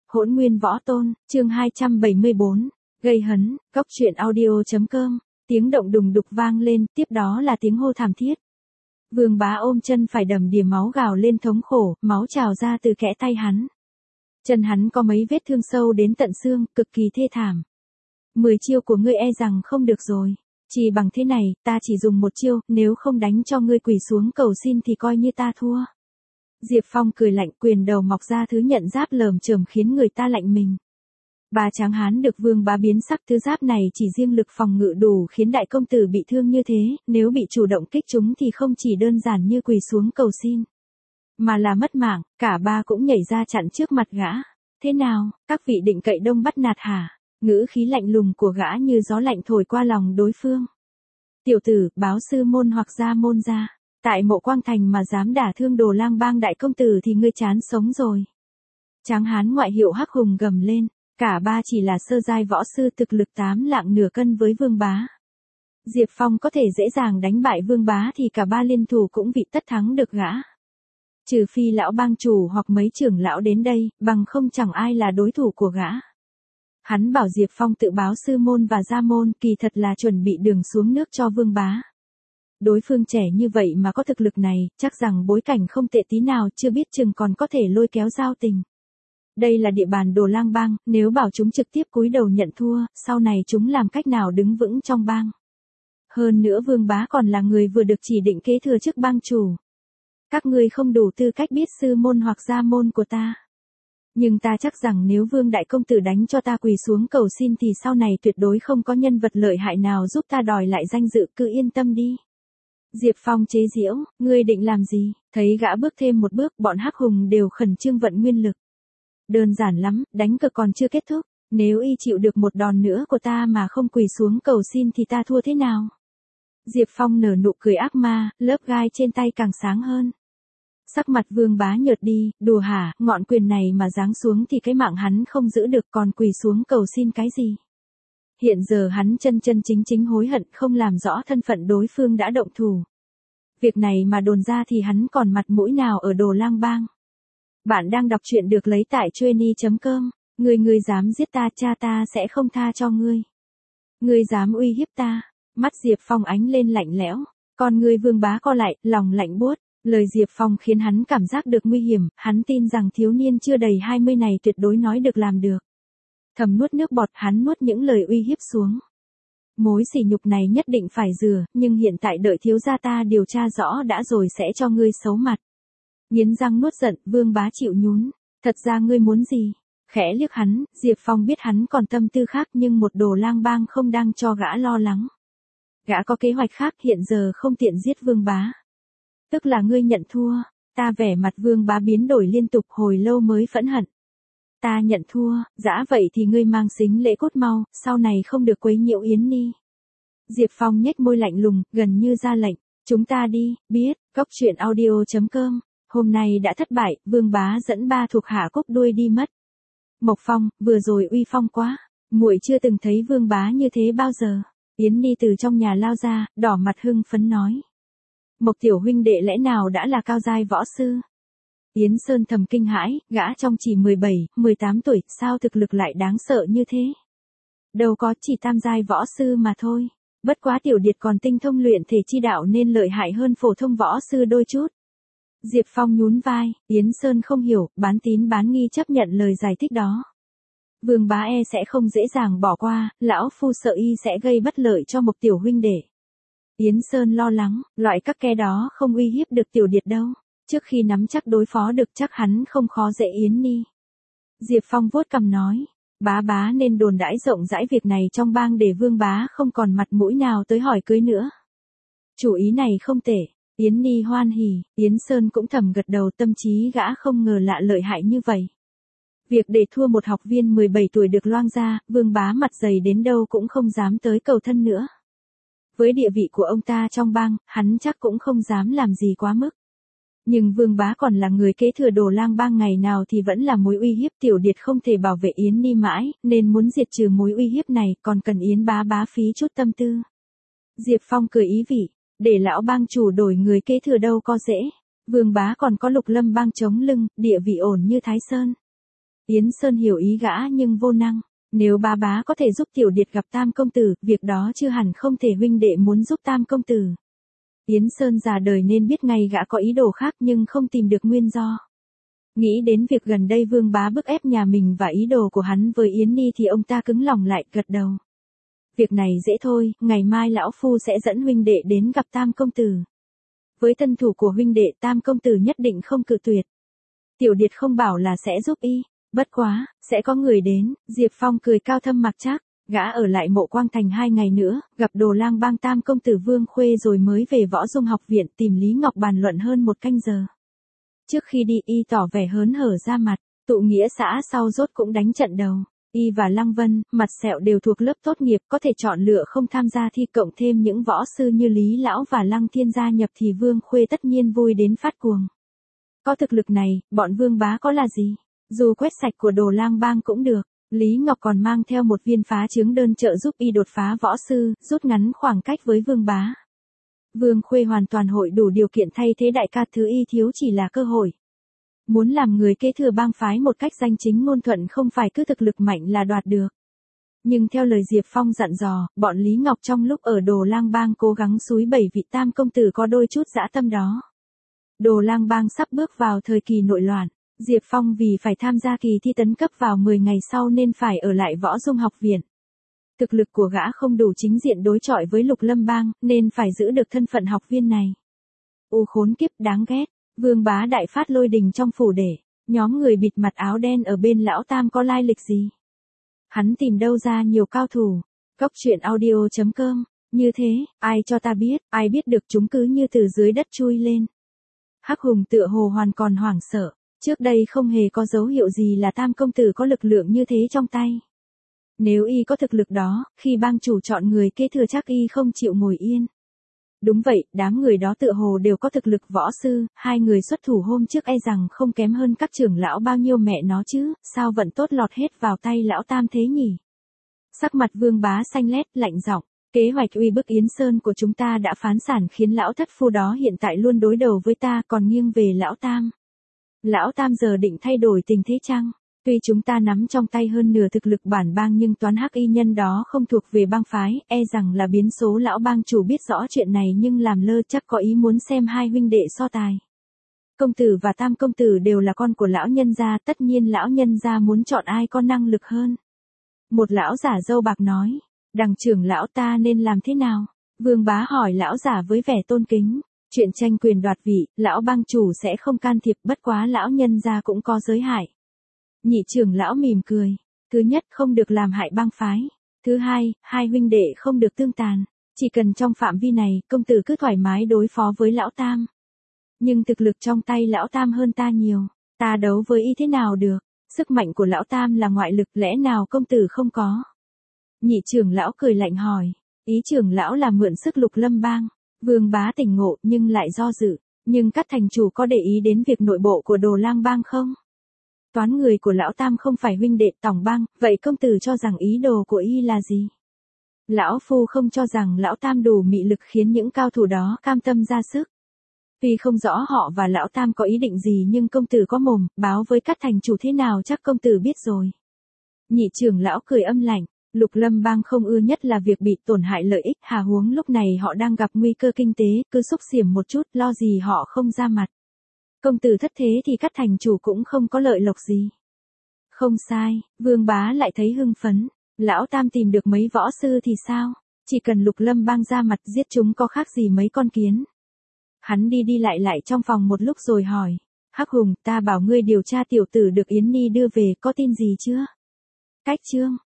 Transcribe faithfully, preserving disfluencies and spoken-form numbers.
Hỗn nguyên võ tôn, chương hai trăm bảy mươi bốn, gây hấn, góc truyện audio.com, tiếng động đùng đục vang lên, tiếp đó là tiếng hô thảm thiết. Vương Bá ôm chân phải đầm đìa máu gào lên thống khổ, máu trào ra từ kẽ tay hắn. Chân hắn có mấy vết thương sâu đến tận xương, cực kỳ thê thảm. Mười chiêu của ngươi e rằng không được rồi. Chỉ bằng thế này, ta chỉ dùng một chiêu, nếu không đánh cho ngươi quỳ xuống cầu xin thì coi như ta thua. Diệp Phong cười lạnh, quyền đầu mọc ra thứ nhận giáp lởm chởm khiến người ta lạnh mình. Bà tráng hán được Vương Bá biến sắc, thứ giáp này chỉ riêng lực phòng ngự đủ khiến đại công tử bị thương như thế, nếu bị chủ động kích chúng thì không chỉ đơn giản như quỳ xuống cầu xin, mà là mất mạng. Cả ba cũng nhảy ra chặn trước mặt gã. Thế nào, các vị định cậy đông bắt nạt hả? Ngữ khí lạnh lùng của gã như gió lạnh thổi qua lòng đối phương. Tiểu tử, báo sư môn hoặc gia môn ra, tại Mộ Quang Thành mà dám đả thương Đồ Lang Bang đại công tử thì ngươi chán sống rồi. Tráng hán ngoại hiệu Hắc Hùng gầm lên, cả ba chỉ là sơ giai võ sư, thực lực tám lạng nửa cân với Vương Bá. Diệp Phong có thể dễ dàng đánh bại Vương Bá thì cả ba liên thủ cũng vị tất thắng được gã. Trừ phi lão bang chủ hoặc mấy trưởng lão đến đây, bằng không chẳng ai là đối thủ của gã. Hắn bảo Diệp Phong tự báo sư môn và gia môn, kỳ thật là chuẩn bị đường xuống nước cho Vương Bá. Đối phương trẻ như vậy mà có thực lực này, chắc rằng bối cảnh không tệ tí nào, chưa biết chừng còn có thể lôi kéo giao tình. Đây là địa bàn Đồ Lang Bang, nếu bảo chúng trực tiếp cúi đầu nhận thua, sau này chúng làm cách nào đứng vững trong bang. Hơn nữa Vương Bá còn là người vừa được chỉ định kế thừa chức bang chủ. Các ngươi không đủ tư cách biết sư môn hoặc gia môn của ta. Nhưng ta chắc rằng nếu Vương đại công tử đánh cho ta quỳ xuống cầu xin thì sau này tuyệt đối không có nhân vật lợi hại nào giúp ta đòi lại danh dự, cứ yên tâm đi. Diệp Phong chế giễu, ngươi định làm gì? Thấy gã bước thêm một bước, bọn Hắc Hùng đều khẩn trương vận nguyên lực. Đơn giản lắm, đánh cược còn chưa kết thúc, nếu y chịu được một đòn nữa của ta mà không quỳ xuống cầu xin thì ta thua thế nào? Diệp Phong nở nụ cười ác ma, lớp gai trên tay càng sáng hơn. Sắc mặt Vương Bá nhợt đi, đùa hả, ngọn quyền này mà giáng xuống thì cái mạng hắn không giữ được, còn quỳ xuống cầu xin cái gì? Hiện giờ hắn chân chân chính chính hối hận không làm rõ thân phận đối phương đã động thủ. Việc này mà đồn ra thì hắn còn mặt mũi nào ở Đồ Lang Bang. Bạn đang đọc truyện được lấy tại trueny chấm com, ngươi ngươi dám giết ta, cha ta sẽ không tha cho ngươi. Ngươi dám uy hiếp ta? Mắt Diệp Phong ánh lên lạnh lẽo, còn người Vương Bá co lại, lòng lạnh buốt. Lời Diệp Phong khiến hắn cảm giác được nguy hiểm, hắn tin rằng thiếu niên chưa đầy hai mươi này tuyệt đối nói được làm được. Thầm nuốt nước bọt, hắn nuốt những lời uy hiếp xuống. Mối sỉ nhục này nhất định phải rửa, nhưng hiện tại đợi thiếu gia ta điều tra rõ đã rồi sẽ cho ngươi xấu mặt. Nghiến răng nuốt giận, Vương Bá chịu nhún. Thật ra ngươi muốn gì? Khẽ liếc hắn, Diệp Phong biết hắn còn tâm tư khác nhưng một Đồ Lang Bang không đang cho gã lo lắng. Gã có kế hoạch khác, hiện giờ không tiện giết Vương Bá. Tức là ngươi nhận thua? Ta vẻ mặt Vương Bá biến đổi liên tục, hồi lâu mới phẫn hận. Ta nhận thua, dã vậy thì ngươi mang sính lễ cốt mau, sau này không được quấy nhiễu Yến Ni. Diệp Phong nhếch môi lạnh lùng, gần như ra lệnh, chúng ta đi, biết, góc truyện audio.com. Hôm nay đã thất bại, Vương Bá dẫn ba thuộc hạ cúp đuôi đi mất. Mộc Phong, vừa rồi uy phong quá, muội chưa từng thấy Vương Bá như thế bao giờ. Yến Ni từ trong nhà lao ra, đỏ mặt hưng phấn nói. Mộc tiểu huynh đệ lẽ nào đã là cao giai võ sư? Yến Sơn thầm kinh hãi, gã trong chỉ mười bảy, mười tám tuổi, sao thực lực lại đáng sợ như thế? Đâu có, chỉ tam giai võ sư mà thôi. Bất quá tiểu điệt còn tinh thông luyện thể chi đạo nên lợi hại hơn phổ thông võ sư đôi chút. Diệp Phong nhún vai, Yến Sơn không hiểu, bán tín bán nghi chấp nhận lời giải thích đó. Vương Bá e sẽ không dễ dàng bỏ qua, lão phu sợ y sẽ gây bất lợi cho Mộc tiểu huynh đệ. Yến Sơn lo lắng, loại các ke đó không uy hiếp được tiểu điệt đâu. Trước khi nắm chắc đối phó được chắc hắn không khó dễ Yến Ni. Diệp Phong vuốt cằm nói, Bá Bá nên đồn đãi rộng rãi việc này trong bang để Vương Bá không còn mặt mũi nào tới hỏi cưới nữa. Chủ ý này không tệ. Yến Ni hoan hỉ, Yến Sơn cũng thầm gật đầu, tâm trí gã không ngờ lạ lợi hại như vậy. Việc để thua một học viên mười bảy tuổi được loang ra, Vương Bá mặt dày đến đâu cũng không dám tới cầu thân nữa. Với địa vị của ông ta trong bang, hắn chắc cũng không dám làm gì quá mức. Nhưng Vương Bá còn là người kế thừa Đồ Lang Bang, ngày nào thì vẫn là mối uy hiếp, tiểu điệt không thể bảo vệ Yến Ni mãi, nên muốn diệt trừ mối uy hiếp này, còn cần Yến Bá Bá phí chút tâm tư. Diệp Phong cười ý vị, để lão bang chủ đổi người kế thừa đâu có dễ. Vương Bá còn có Lục Lâm Bang chống lưng, địa vị ổn như Thái Sơn. Yến Sơn hiểu ý gã nhưng vô năng. Nếu bá bá có thể giúp Tiểu Điệt gặp Tam công tử, việc đó chưa hẳn không thể huynh đệ muốn giúp Tam công tử. Yến Sơn già đời nên biết ngay gã có ý đồ khác nhưng không tìm được nguyên do. Nghĩ đến việc gần đây Vương bá bức ép nhà mình và ý đồ của hắn với Yến Ni thì ông ta cứng lòng lại, gật đầu. Việc này dễ thôi, ngày mai lão phu sẽ dẫn huynh đệ đến gặp Tam công tử. Với thân thủ của huynh đệ, Tam công tử nhất định không cự tuyệt. Tiểu Điệt không bảo là sẽ giúp y, bất quá, sẽ có người đến. Diệp Phong cười cao thâm mặc trác, gã ở lại Mộ Quang Thành hai ngày nữa, gặp Đồ Lang Bang Tam công tử Vương Khuê rồi mới về Võ Dung học viện tìm Lý Ngọc bàn luận hơn một canh giờ. Trước khi đi y tỏ vẻ hớn hở ra mặt, tụ nghĩa xã sau rốt cũng đánh trận đầu. Y và Lăng Vân, Mặt Sẹo đều thuộc lớp tốt nghiệp, có thể chọn lựa không tham gia thi, cộng thêm những võ sư như Lý Lão và Lăng Thiên gia nhập thì Vương Khuê tất nhiên vui đến phát cuồng. Có thực lực này, bọn Vương bá có là gì? Dù quét sạch của Đồ Lang Bang cũng được. Lý Ngọc còn mang theo một viên phá trướng đơn trợ giúp y đột phá võ sư, rút ngắn khoảng cách với Vương bá. Vương Khuê hoàn toàn hội đủ điều kiện thay thế đại ca, thứ y thiếu chỉ là cơ hội. Muốn làm người kế thừa bang phái một cách danh chính ngôn thuận không phải cứ thực lực mạnh là đoạt được. Nhưng theo lời Diệp Phong dặn dò, bọn Lý Ngọc trong lúc ở Đồ Lang Bang cố gắng xúi bẩy vị Tam công tử có đôi chút dã tâm đó. Đồ Lang Bang sắp bước vào thời kỳ nội loạn. Diệp Phong vì phải tham gia kỳ thi tấn cấp vào mười ngày sau nên phải ở lại Võ Dung học viện. Thực lực của gã không đủ chính diện đối chọi với Lục Lâm Bang, nên phải giữ được thân phận học viên này. U khốn kiếp đáng ghét, Vương bá đại phát lôi đình trong phủ để, nhóm người bịt mặt áo đen ở bên lão Tam có lai lịch gì? Hắn tìm đâu ra nhiều cao thủ? Cốc truyện audio chấm com, như thế, ai cho ta biết, ai biết được chúng cứ như từ dưới đất chui lên. Hắc Hùng tựa hồ hoàn còn hoảng sợ. Trước đây không hề có dấu hiệu gì là Tam công tử có lực lượng như thế trong tay. Nếu y có thực lực đó, khi bang chủ chọn người kế thừa chắc y không chịu ngồi yên. Đúng vậy, đám người đó tựa hồ đều có thực lực võ sư, hai người xuất thủ hôm trước e rằng không kém hơn các trưởng lão bao nhiêu mẹ nó chứ, sao vận tốt lọt hết vào tay lão Tam thế nhỉ? Sắc mặt Vương bá xanh lét, lạnh giọng, kế hoạch uy bức Yến Sơn của chúng ta đã phán sản khiến lão thất phu đó hiện tại luôn đối đầu với ta, còn nghiêng về lão Tam. Lão Tam giờ định thay đổi tình thế chăng? Tuy chúng ta nắm trong tay hơn nửa thực lực bản bang nhưng toán hắc y nhân đó không thuộc về bang phái, e rằng là biến số. Lão bang chủ biết rõ chuyện này nhưng làm lơ, chắc có ý muốn xem hai huynh đệ so tài. Công tử và Tam công tử đều là con của lão nhân gia, tất nhiên lão nhân gia muốn chọn ai có năng lực hơn. Một lão giả râu bạc nói, đằng trưởng lão ta nên làm thế nào? Vương bá hỏi lão giả với vẻ tôn kính. Chuyện tranh quyền đoạt vị, lão bang chủ sẽ không can thiệp, bất quá lão nhân gia cũng có giới hạn. Nhị trưởng lão mỉm cười. Thứ nhất, không được làm hại bang phái. Thứ hai, hai huynh đệ không được tương tàn. Chỉ cần trong phạm vi này, công tử cứ thoải mái đối phó với lão Tam. Nhưng thực lực trong tay lão Tam hơn ta nhiều. Ta đấu với y thế nào được? Sức mạnh của lão Tam là ngoại lực, lẽ nào công tử không có? Nhị trưởng lão cười lạnh hỏi. Ý trưởng lão là mượn sức Lục Lâm Bang. Vương bá tỉnh ngộ nhưng lại do dự. Nhưng các thành chủ có để ý đến việc nội bộ của Đồ Lang Bang không? Toán người của lão Tam không phải huynh đệ tổng bang, vậy công tử cho rằng ý đồ của y là gì? Lão phu không cho rằng lão Tam đủ mị lực khiến những cao thủ đó cam tâm ra sức. Tuy không rõ họ và lão Tam có ý định gì nhưng công tử có mồm, báo với các thành chủ thế nào chắc công tử biết rồi. Nhị trưởng lão cười âm lạnh. Lục Lâm Bang không ưa nhất là việc bị tổn hại lợi ích, hà huống lúc này họ đang gặp nguy cơ kinh tế, cứ xúc xiểm một chút, lo gì họ không ra mặt. Công tử thất thế thì các thành chủ cũng không có lợi lộc gì. Không sai, Vương bá lại thấy hưng phấn. Lão Tam tìm được mấy võ sư thì sao? Chỉ cần Lục Lâm Bang ra mặt giết chúng có khác gì mấy con kiến. Hắn đi đi lại lại trong phòng một lúc rồi hỏi. Hắc Hùng, ta bảo ngươi điều tra tiểu tử được Yến Ni đưa về, có tin gì chưa? Cách chương.